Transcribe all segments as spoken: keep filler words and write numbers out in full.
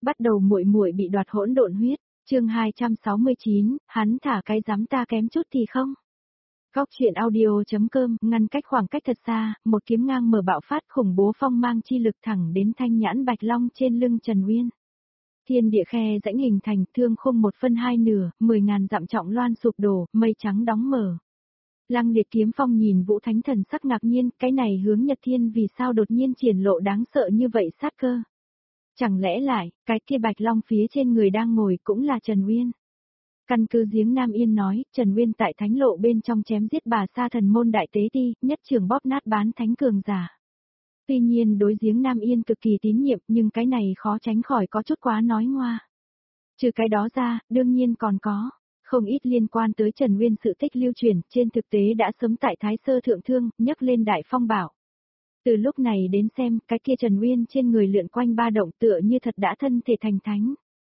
Bắt đầu muội muội bị đoạt hỗn độn huyết, chương hai trăm sáu mươi chín, hắn thả cái dám ta kém chút thì không. Góc truyện audio.com, ngăn cách khoảng cách thật xa, một kiếm ngang mở bạo phát khủng bố phong mang chi lực thẳng đến thanh nhãn bạch long trên lưng Trần Uyên. Thiên địa khe rãnh hình thành, thương khung một phân hai nửa, mười ngàn dặm trọng loan sụp đổ, mây trắng đóng mở. Lăng liệt kiếm phong nhìn Vũ Thánh thần sắc ngạc nhiên, cái này hướng Nhật Thiên vì sao đột nhiên triển lộ đáng sợ như vậy sát cơ. Chẳng lẽ lại, cái kia bạch long phía trên người đang ngồi cũng là Trần Uyên. Căn cứ giếng Nam Yên nói, Trần Uyên tại thánh lộ bên trong chém giết bà sa thần môn đại tế ti, nhất trường bóp nát bán thánh cường giả. Tuy nhiên đối giếng Nam Yên cực kỳ tín nhiệm nhưng cái này khó tránh khỏi có chút quá nói ngoa. Trừ cái đó ra, đương nhiên còn có, không ít liên quan tới Trần Uyên sự tích lưu truyền, trên thực tế đã sớm tại Thái Sơ Thượng Thương, nhấc lên đại phong bảo. Từ lúc này đến xem, cái kia Trần Uyên trên người lượn quanh ba động tựa như thật đã thân thể thành thánh.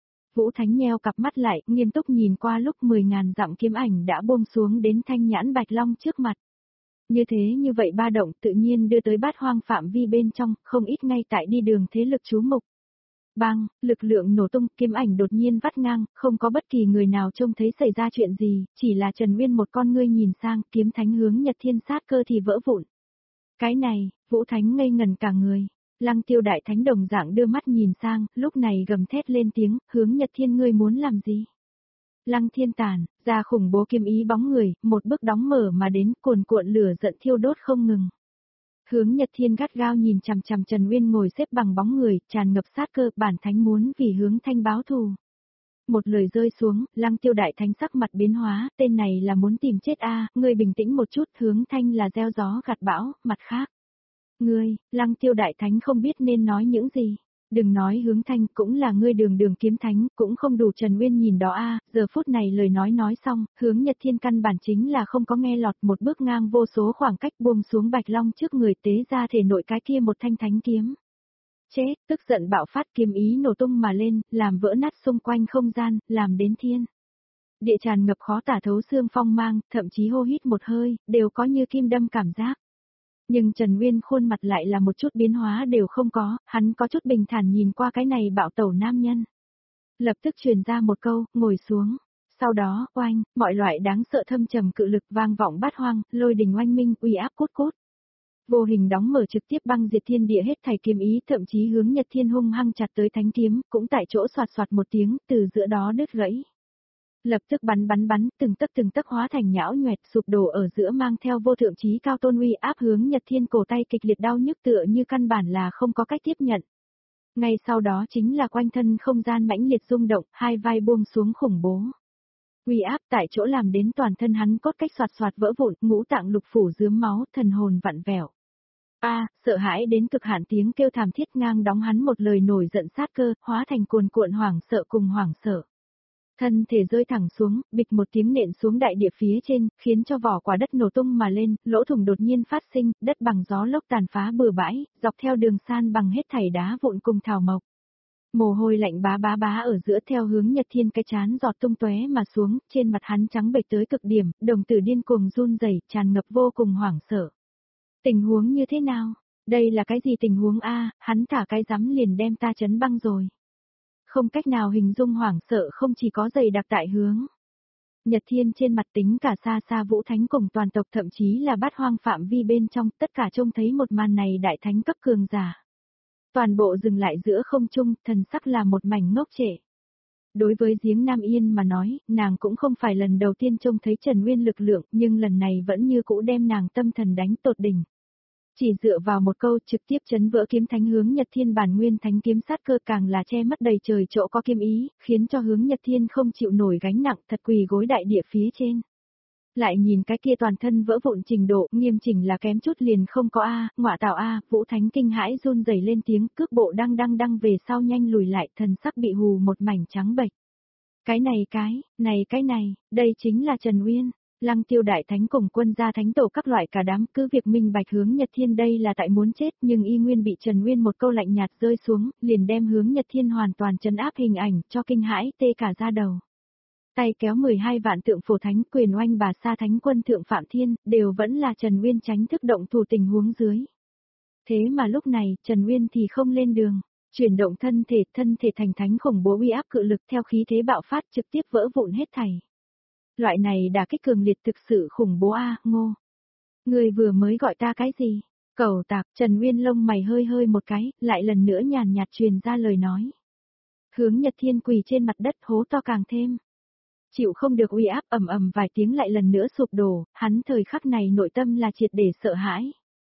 Vũ Thánh nheo cặp mắt lại, nghiêm túc nhìn qua lúc mười ngàn dặm kiếm ảnh đã buông xuống đến thanh nhãn bạch long trước mặt. Như thế như vậy ba động tự nhiên đưa tới bát hoang phạm vi bên trong, không ít ngay tại đi đường thế lực chú mục. Bang, lực lượng nổ tung, kiếm ảnh đột nhiên vắt ngang, không có bất kỳ người nào trông thấy xảy ra chuyện gì, chỉ là Trần Uyên một con ngươi nhìn sang, kiếm thánh hướng Nhật Thiên sát cơ thì vỡ vụn. Cái này, Vũ Thánh ngây ngần cả người. Lăng Tiêu đại thánh đồng dạng đưa mắt nhìn sang, lúc này gầm thét lên tiếng, hướng Nhật Thiên ngươi muốn làm gì? Lăng Thiên tàn, ra khủng bố kiếm ý bóng người, một bước đóng mở mà đến, cuồn cuộn lửa giận thiêu đốt không ngừng. Hướng Nhật Thiên gắt gao nhìn chằm chằm Trần Uyên ngồi xếp bằng bóng người, tràn ngập sát cơ, bản thánh muốn vì hướng thanh báo thù. Một lời rơi xuống, Lăng Tiêu đại thánh sắc mặt biến hóa, tên này là muốn tìm chết a, à, ngươi bình tĩnh một chút, hướng thanh là gieo gió gặt bão, mặt khác. Ngươi, Lăng Tiêu đại thánh không biết nên nói những gì. Đừng nói hướng thanh cũng là ngươi đường đường kiếm thánh, cũng không đủ Trần Uyên nhìn đó a, à, giờ phút này lời nói nói xong, hướng Nhật Thiên căn bản chính là không có nghe lọt, một bước ngang vô số khoảng cách buông xuống bạch long trước người tế ra thể nội cái kia một thanh thánh kiếm. Chết, tức giận bạo phát kiếm ý nổ tung mà lên, làm vỡ nát xung quanh không gian, làm đến thiên địa tràn ngập khó tả thấu xương phong mang, thậm chí hô hít một hơi, đều có như kim đâm cảm giác. Nhưng Trần Uyên khuôn mặt lại là một chút biến hóa đều không có, hắn có chút bình thản nhìn qua cái này bạo tẩu nam nhân. Lập tức truyền ra một câu, ngồi xuống. Sau đó, oanh, mọi loại đáng sợ thâm trầm cự lực vang vọng bát hoang, lôi đình oanh minh, uy áp cốt cốt. Vô hình đóng mở trực tiếp băng diệt thiên địa hết thảy kiếm ý, thậm chí hướng Nhật Thiên hung hăng chặt tới thánh kiếm, cũng tại chỗ xoạt xoạt một tiếng, từ giữa đó đứt gãy. Lập tức bắn bắn bắn, từng tấc từng tấc hóa thành nhão nhoẹt sụp đổ ở giữa mang theo vô thượng chí cao tôn uy áp hướng Nhật Thiên cổ tay kịch liệt đau nhức tựa như căn bản là không có cách tiếp nhận. Ngay sau đó chính là quanh thân không gian mãnh liệt rung động, hai vai buông xuống khủng bố. Uy áp tại chỗ làm đến toàn thân hắn cốt cách xoạt xoạt vỡ vụn, ngũ tạng lục phủ rướm máu, thần hồn vặn vẹo. A, sợ hãi đến cực hạn tiếng kêu thảm thiết ngang đóng hắn một lời nổi giận sát cơ, hóa thành cuồn cuộn hoảng sợ cùng hoảng sợ. Thân thể rơi thẳng xuống, bịch một tiếng nện xuống đại địa phía trên, khiến cho vỏ quả đất nổ tung mà lên, lỗ thủng đột nhiên phát sinh, đất bằng gió lốc tàn phá bừa bãi, dọc theo đường san bằng hết thảy đá vụn cùng thảo mộc. Mồ hôi lạnh bá bá bá ở giữa theo hướng Nhật Thiên cái chán giọt tung tóe mà xuống, trên mặt hắn trắng bệch tới cực điểm, đồng tử điên cuồng run rẩy, tràn ngập vô cùng hoảng sợ. Tình huống như thế nào? Đây là cái gì tình huống a? Hắn thả cái rắm liền đem ta chấn băng rồi. Không cách nào hình dung hoảng sợ không chỉ có dày đặc tại hướng Nhật Thiên trên mặt tính cả xa xa Vũ Thánh cùng toàn tộc thậm chí là bát hoang phạm vi bên trong, tất cả trông thấy một màn này đại thánh cấp cường giả. Toàn bộ dừng lại giữa không trung, thần sắc là một mảnh ngốc trệ. Đối với giếng Nam Yên mà nói, nàng cũng không phải lần đầu tiên trông thấy Trần Uyên lực lượng, nhưng lần này vẫn như cũ đem nàng tâm thần đánh tột đỉnh. Chỉ dựa vào một câu trực tiếp chấn vỡ kiếm thánh hướng Nhật Thiên bản nguyên thánh kiếm sát cơ càng là che mất đầy trời chỗ có kiếm ý, khiến cho hướng Nhật Thiên không chịu nổi gánh nặng thật quỳ gối đại địa phía trên. Lại nhìn cái kia toàn thân vỡ vụn trình độ nghiêm chỉnh là kém chút liền không có a, ngọa tạo a, Vũ Thánh kinh hãi run rẩy lên tiếng cước bộ đang đang đang về sau nhanh lùi lại thần sắc bị hù một mảnh trắng bệch. Cái này cái, này cái này, đây chính là Trần Uyên. Lăng Tiêu đại thánh cùng quân gia thánh tổ các loại cả đám cứ việc minh bạch hướng Nhật Thiên đây là tại muốn chết nhưng y nguyên bị Trần Uyên một câu lạnh nhạt rơi xuống, liền đem hướng Nhật Thiên hoàn toàn trấn áp hình ảnh cho kinh hãi tê cả da đầu. Tay kéo mười hai vạn tượng phổ thánh quyền oanh bà sa thánh quân thượng Phạm Thiên, đều vẫn là Trần Uyên tránh thức động thủ tình huống dưới. Thế mà lúc này, Trần Uyên thì không lên đường. Chuyển động thân thể, thân thể thành thánh khủng bố uy áp cự lực theo khí thế bạo phát trực tiếp vỡ vụn hết thảy. Loại này đả kích cường liệt thực sự khủng bố a, Ngô. Người vừa mới gọi ta cái gì? Cẩu tạc, Trần Uyên lông mày hơi hơi một cái, lại lần nữa nhàn nhạt truyền ra lời nói. Hướng Nhật Thiên quỳ trên mặt đất hố to càng thêm. Chịu không được uy áp ầm ầm vài tiếng lại lần nữa sụp đổ, hắn thời khắc này nội tâm là triệt để sợ hãi.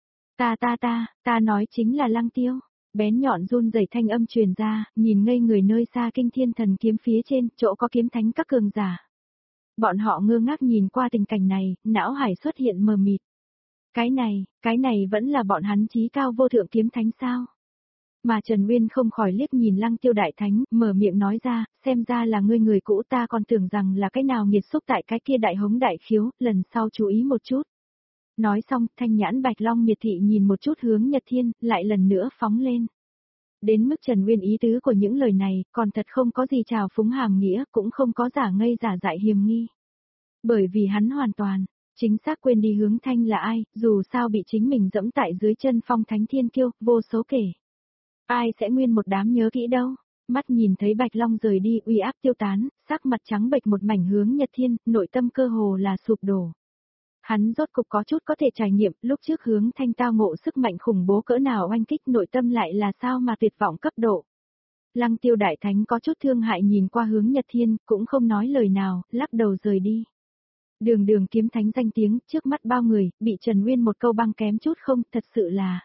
Ta ta ta, ta nói chính là Lăng Tiêu. Bén nhọn run rẩy thanh âm truyền ra, nhìn ngây người nơi xa kinh thiên thần kiếm phía trên, chỗ có kiếm thánh các cường giả. Bọn họ ngơ ngác nhìn qua tình cảnh này, não hải xuất hiện mờ mịt. Cái này, cái này vẫn là bọn hắn chí cao vô thượng kiếm thánh sao? Mà Trần Uyên không khỏi liếc nhìn Lăng Tiêu đại thánh, mở miệng nói ra, xem ra là ngươi người cũ, ta còn tưởng rằng là cái nào nghiệt xúc tại cái kia đại hống đại khiếu, lần sau chú ý một chút. Nói xong, thanh nhãn Bạch Long miệt thị nhìn một chút hướng Nhật Thiên, lại lần nữa phóng lên. Đến mức Trần Uyên ý tứ của những lời này, còn thật không có gì trào phúng hàm nghĩa, cũng không có giả ngây giả dại hiềm nghi. Bởi vì hắn hoàn toàn, chính xác quên đi hướng thanh là ai, dù sao bị chính mình dẫm tại dưới chân phong thánh thiên kiêu, vô số kể. Ai sẽ nguyên một đám nhớ kỹ đâu, mắt nhìn thấy Bạch Long rời đi uy áp tiêu tán, sắc mặt trắng bệch một mảnh hướng Nhật Thiên, nội tâm cơ hồ là sụp đổ. Hắn rốt cục có chút có thể trải nghiệm, lúc trước hướng thanh tao ngộ sức mạnh khủng bố cỡ nào oanh kích nội tâm lại là sao mà tuyệt vọng cấp độ. Lăng Tiêu đại thánh có chút thương hại nhìn qua hướng Nhật Thiên, cũng không nói lời nào, lắc đầu rời đi. Đường đường kiếm thánh danh tiếng, trước mắt bao người, bị Trần Uyên một câu băng kém chút không, thật sự là.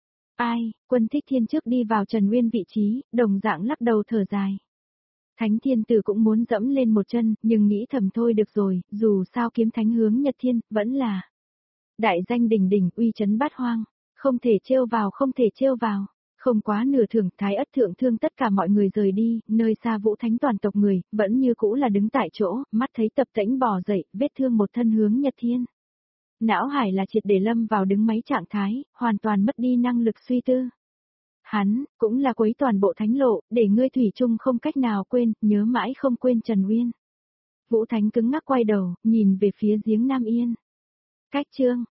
Ai, Quân Thích Thiên trước đi vào Trần Uyên vị trí, đồng dạng lắc đầu thở dài. Thánh Thiên Tử cũng muốn dẫm lên một chân, nhưng nghĩ thầm thôi được rồi, dù sao kiếm thánh hướng Nhật Thiên, vẫn là. Đại danh đỉnh đỉnh, uy chấn bát hoang, không thể trêu vào không thể trêu vào. Không quá nửa thưởng, Thái Ất thượng thương tất cả mọi người rời đi, nơi xa Vũ Thánh toàn tộc người, vẫn như cũ là đứng tại chỗ, mắt thấy Tập Tễnh bò dậy, vết thương một thân hướng Nhật Thiên. Não hải là triệt để lâm vào đứng máy trạng thái, hoàn toàn mất đi năng lực suy tư. Hắn, cũng là quấy toàn bộ thánh lộ, để ngươi thủy chung không cách nào quên, nhớ mãi không quên Trần Uyên. Vũ Thánh cứng ngắc quay đầu, nhìn về phía giếng Nam Yên. Cách chương,